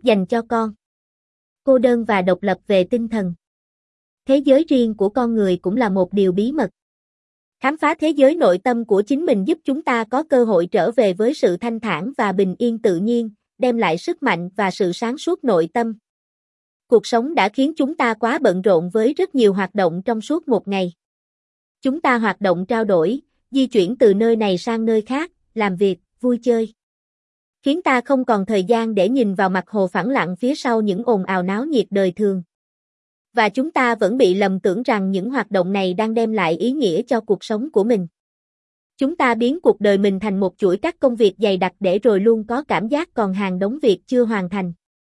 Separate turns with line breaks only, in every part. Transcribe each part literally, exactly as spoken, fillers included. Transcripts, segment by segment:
dành cho con. Cô đơn và độc lập về tinh thần. Thế giới riêng của con người cũng là một điều bí mật. Khám phá thế giới nội tâm của chính mình giúp chúng ta có cơ hội trở về với sự thanh thản và bình yên tự nhiên, đem lại sức mạnh và sự sáng suốt nội tâm. Cuộc sống đã khiến chúng ta quá bận rộn với rất nhiều hoạt động trong suốt một ngày. Chúng ta hoạt động trao đổi, di chuyển từ nơi này sang nơi khác, làm việc, vui chơi. Khiến ta không còn thời gian để nhìn vào mặt hồ phẳng lặng phía sau những ồn ào náo nhiệt đời thường. Và chúng ta vẫn bị lầm tưởng rằng những hoạt động này đang đem lại ý nghĩa cho cuộc sống của mình. Chúng ta biến cuộc đời mình thành một chuỗi các công việc dày đặc để rồi luôn có cảm giác còn hàng đống việc chưa hoàn thành.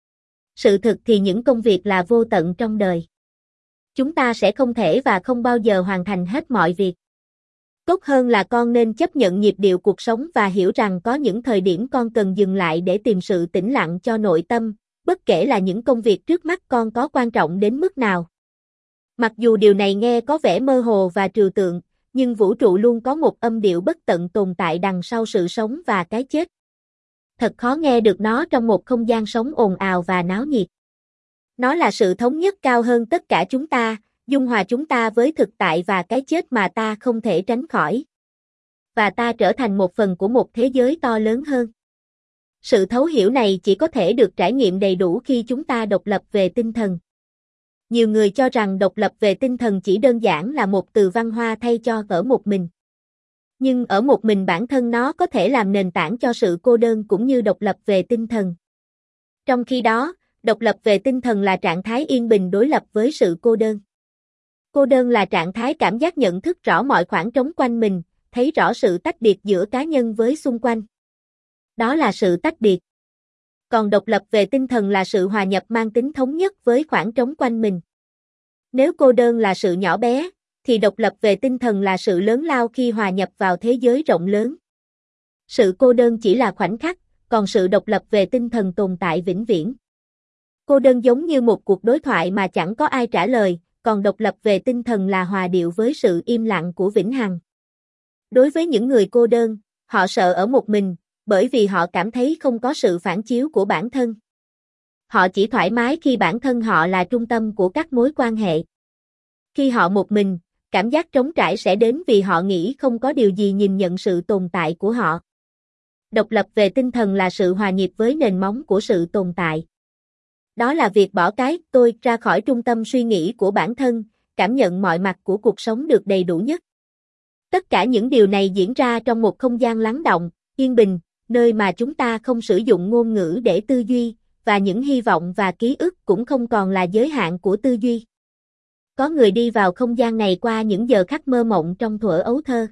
Sự thực thì những công việc là vô tận trong đời. Chúng ta sẽ không thể và không bao giờ hoàn thành hết mọi việc. Tốt hơn là con nên chấp nhận nhịp điệu cuộc sống và hiểu rằng có những thời điểm con cần dừng lại để tìm sự tĩnh lặng cho nội tâm, bất kể là những công việc trước mắt con có quan trọng đến mức nào. Mặc dù điều này nghe có vẻ mơ hồ và trừu tượng, nhưng vũ trụ luôn có một âm điệu bất tận tồn tại đằng sau sự sống và cái chết. Thật khó nghe được nó trong một không gian sống ồn ào và náo nhiệt. Nó là sự thống nhất cao hơn tất cả chúng ta, dung hòa chúng ta với thực tại và cái chết mà ta không thể tránh khỏi. Và ta trở thành một phần của một thế giới to lớn hơn. Sự thấu hiểu này chỉ có thể được trải nghiệm đầy đủ khi chúng ta độc lập về tinh thần. Nhiều người cho rằng độc lập về tinh thần chỉ đơn giản là một từ văn hoa thay cho ở một mình. Nhưng ở một mình bản thân nó có thể làm nền tảng cho sự cô đơn cũng như độc lập về tinh thần. Trong khi đó, độc lập về tinh thần là trạng thái yên bình đối lập với sự cô đơn. Cô đơn là trạng thái cảm giác nhận thức rõ mọi khoảng trống quanh mình, thấy rõ sự tách biệt giữa cá nhân với xung quanh. Đó là sự tách biệt. Còn độc lập về tinh thần là sự hòa nhập mang tính thống nhất với khoảng trống quanh mình. Nếu cô đơn là sự nhỏ bé, thì độc lập về tinh thần là sự lớn lao khi hòa nhập vào thế giới rộng lớn. Sự cô đơn chỉ là khoảnh khắc, còn sự độc lập về tinh thần tồn tại vĩnh viễn. Cô đơn giống như một cuộc đối thoại mà chẳng có ai trả lời, còn độc lập về tinh thần là hòa điệu với sự im lặng của vĩnh hằng. Đối với những người cô đơn, họ sợ ở một mình, bởi vì họ cảm thấy không có sự phản chiếu của bản thân. Họ chỉ thoải mái khi bản thân họ là trung tâm của các mối quan hệ. Khi họ một mình, cảm giác trống trải sẽ đến vì họ nghĩ không có điều gì nhìn nhận sự tồn tại của họ. Độc lập về tinh thần là sự hòa nhịp với nền móng của sự tồn tại. Đó là việc bỏ cái tôi ra khỏi trung tâm suy nghĩ của bản thân, cảm nhận mọi mặt của cuộc sống được đầy đủ nhất. Tất cả những điều này diễn ra trong một không gian lắng động, yên bình, nơi mà chúng ta không sử dụng ngôn ngữ để tư duy, và những hy vọng và ký ức cũng không còn là giới hạn của tư duy. Có người đi vào không gian này qua những giờ khắc mơ mộng trong thuở ấu thơ.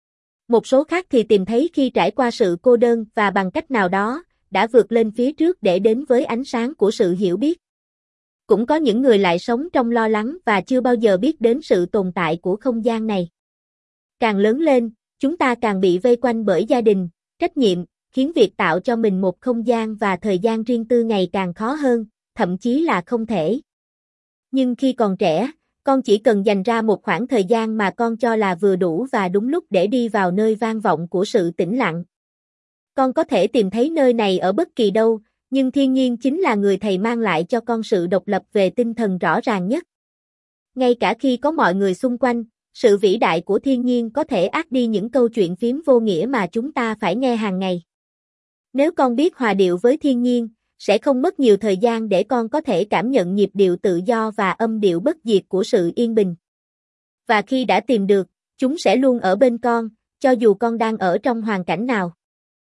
Một số khác thì tìm thấy khi trải qua sự cô đơn và bằng cách nào đó, đã vượt lên phía trước để đến với ánh sáng của sự hiểu biết. Cũng có những người lại sống trong lo lắng và chưa bao giờ biết đến sự tồn tại của không gian này. Càng lớn lên, chúng ta càng bị vây quanh bởi gia đình, trách nhiệm, khiến việc tạo cho mình một không gian và thời gian riêng tư ngày càng khó hơn, thậm chí là không thể. Nhưng khi còn trẻ, con chỉ cần dành ra một khoảng thời gian mà con cho là vừa đủ và đúng lúc để đi vào nơi vang vọng của sự tĩnh lặng. Con có thể tìm thấy nơi này ở bất kỳ đâu, nhưng thiên nhiên chính là người thầy mang lại cho con sự độc lập về tinh thần rõ ràng nhất. Ngay cả khi có mọi người xung quanh, sự vĩ đại của thiên nhiên có thể át đi những câu chuyện phiếm vô nghĩa mà chúng ta phải nghe hàng ngày. Nếu con biết hòa điệu với thiên nhiên, sẽ không mất nhiều thời gian để con có thể cảm nhận nhịp điệu tự do và âm điệu bất diệt của sự yên bình. Và khi đã tìm được, chúng sẽ luôn ở bên con, cho dù con đang ở trong hoàn cảnh nào.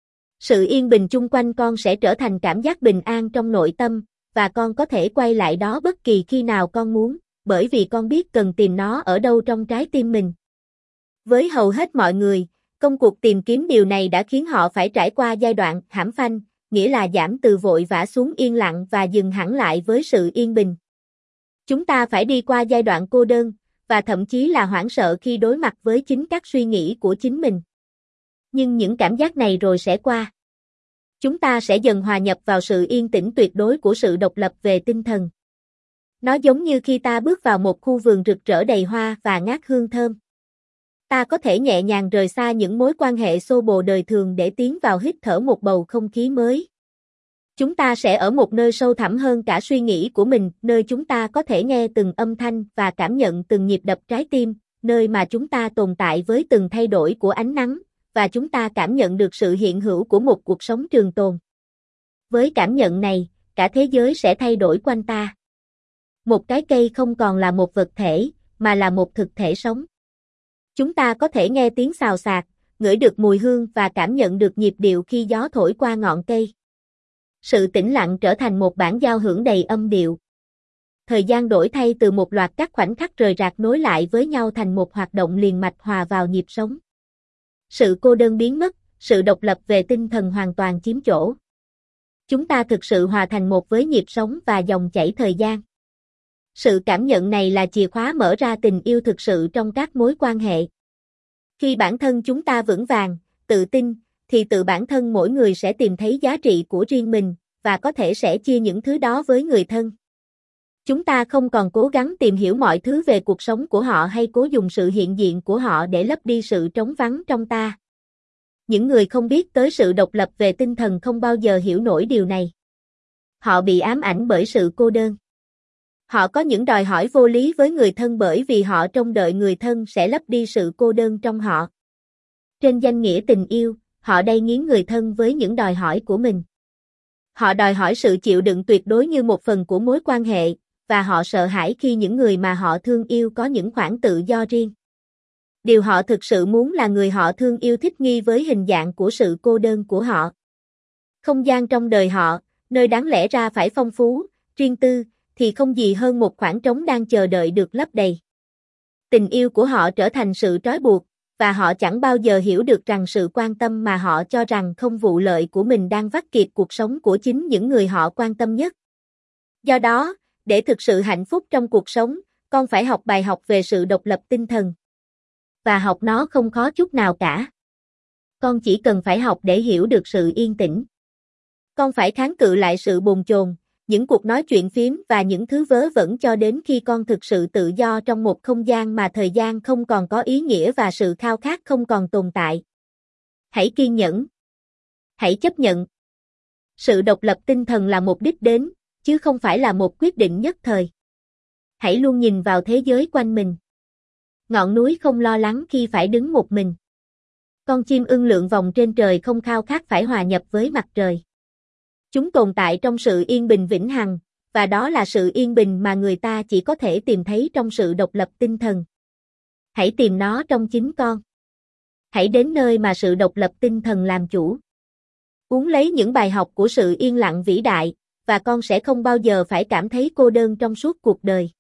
Sự yên bình chung quanh con sẽ trở thành cảm giác bình an trong nội tâm, và con có thể quay lại đó bất kỳ khi nào con muốn, bởi vì con biết cần tìm nó ở đâu trong trái tim mình. Với hầu hết mọi người, công cuộc tìm kiếm điều này đã khiến họ phải trải qua giai đoạn hãm phanh, nghĩa là giảm từ vội vã xuống yên lặng và dừng hẳn lại với sự yên bình. Chúng ta phải đi qua giai đoạn cô đơn, và thậm chí là hoảng sợ khi đối mặt với chính các suy nghĩ của chính mình. Nhưng những cảm giác này rồi sẽ qua. Chúng ta sẽ dần hòa nhập vào sự yên tĩnh tuyệt đối của sự độc lập về tinh thần. Nó giống như khi ta bước vào một khu vườn rực rỡ đầy hoa và ngát hương thơm. Ta có thể nhẹ nhàng rời xa những mối quan hệ xô bồ đời thường để tiến vào hít thở một bầu không khí mới. Chúng ta sẽ ở một nơi sâu thẳm hơn cả suy nghĩ của mình, nơi chúng ta có thể nghe từng âm thanh và cảm nhận từng nhịp đập trái tim, nơi mà chúng ta tồn tại với từng thay đổi của ánh nắng, và chúng ta cảm nhận được sự hiện hữu của một cuộc sống trường tồn. Với cảm nhận này, cả thế giới sẽ thay đổi quanh ta. Một cái cây không còn là một vật thể, mà là một thực thể sống. Chúng ta có thể nghe tiếng xào xạc, ngửi được mùi hương và cảm nhận được nhịp điệu khi gió thổi qua ngọn cây. Sự tĩnh lặng trở thành một bản giao hưởng đầy âm điệu. Thời gian đổi thay từ một loạt các khoảnh khắc rời rạc nối lại với nhau thành một hoạt động liền mạch hòa vào nhịp sống. Sự cô đơn biến mất, sự độc lập về tinh thần hoàn toàn chiếm chỗ. Chúng ta thực sự hòa thành một với nhịp sống và dòng chảy thời gian. Sự cảm nhận này là chìa khóa mở ra tình yêu thực sự trong các mối quan hệ. Khi bản thân chúng ta vững vàng, tự tin, thì tự bản thân mỗi người sẽ tìm thấy giá trị của riêng mình, và có thể sẽ chia những thứ đó với người thân. Chúng ta không còn cố gắng tìm hiểu mọi thứ về cuộc sống của họ hay cố dùng sự hiện diện của họ để lấp đi sự trống vắng trong ta. Những người không biết tới sự độc lập về tinh thần không bao giờ hiểu nổi điều này. Họ bị ám ảnh bởi sự cô đơn. Họ có những đòi hỏi vô lý với người thân bởi vì họ trông đợi người thân sẽ lấp đi sự cô đơn trong họ. Trên danh nghĩa tình yêu, họ đay nghiến người thân với những đòi hỏi của mình. Họ đòi hỏi sự chịu đựng tuyệt đối như một phần của mối quan hệ, và họ sợ hãi khi những người mà họ thương yêu có những khoảng tự do riêng. Điều họ thực sự muốn là người họ thương yêu thích nghi với hình dạng của sự cô đơn của họ. Không gian trong đời họ, nơi đáng lẽ ra phải phong phú, riêng tư, thì không gì hơn một khoảng trống đang chờ đợi được lấp đầy. Tình yêu của họ trở thành sự trói buộc, và họ chẳng bao giờ hiểu được rằng sự quan tâm mà họ cho rằng không vụ lợi của mình đang vắt kiệt cuộc sống của chính những người họ quan tâm nhất. Do đó, để thực sự hạnh phúc trong cuộc sống, con phải học bài học về sự độc lập tinh thần. Và học nó không khó chút nào cả. Con chỉ cần phải học để hiểu được sự yên tĩnh. Con phải kháng cự lại sự bồn chồn, những cuộc nói chuyện phiếm và những thứ vớ vẩn cho đến khi con thực sự tự do trong một không gian mà thời gian không còn có ý nghĩa và sự khao khát không còn tồn tại. Hãy kiên nhẫn. Hãy chấp nhận. Sự độc lập tinh thần là một đích đến, chứ không phải là một quyết định nhất thời. Hãy luôn nhìn vào thế giới quanh mình. Ngọn núi không lo lắng khi phải đứng một mình. Con chim ưng lượn vòng trên trời không khao khát phải hòa nhập với mặt trời. Chúng tồn tại trong sự yên bình vĩnh hằng, và đó là sự yên bình mà người ta chỉ có thể tìm thấy trong sự độc lập tinh thần. Hãy tìm nó trong chính con. Hãy đến nơi mà sự độc lập tinh thần làm chủ. Uống lấy những bài học của sự yên lặng vĩ đại, và con sẽ không bao giờ phải cảm thấy cô đơn trong suốt cuộc đời.